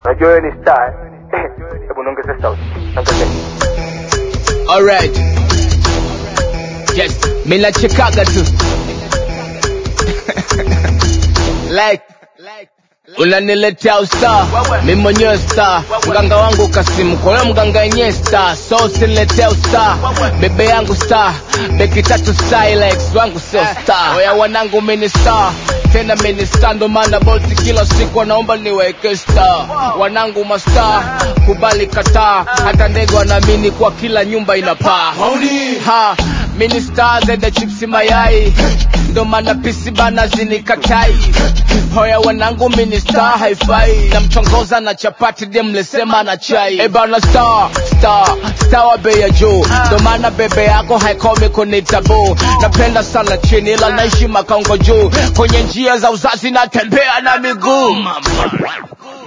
Unajua wewe ni star. Hebu niongeze sauti. Alright. Yes, mimi nachekaga tu. Like unaniletea usta, mimi mwenyewe star. Mganga wangu Kasimu, kwa hiyo mganga yenyewe star. So usiniletea usta, bebe yangu star. Beki tatu Silex wangu sio star. Oya wanangu mimi star, tena mimi star, ndo maana Bolt kila siku wanaomba niweke star. Wanangu mastar, kubali kataa, hata ndege wanaamini kwa kila nyumba inapaa. Ha, mini star zenda chipsi mayai, ndo maana pisi bana zinikatai. Hoya wanangu mini star hi-fi, na mchongoza na chapati demlesema na chai. Ebana star wa bei ya juu, ndo maana bebe yako haikomi kunitabu. Napenda sana chini ila naishi makaungo juu, kwenye njia za uzazi natembea na miguu.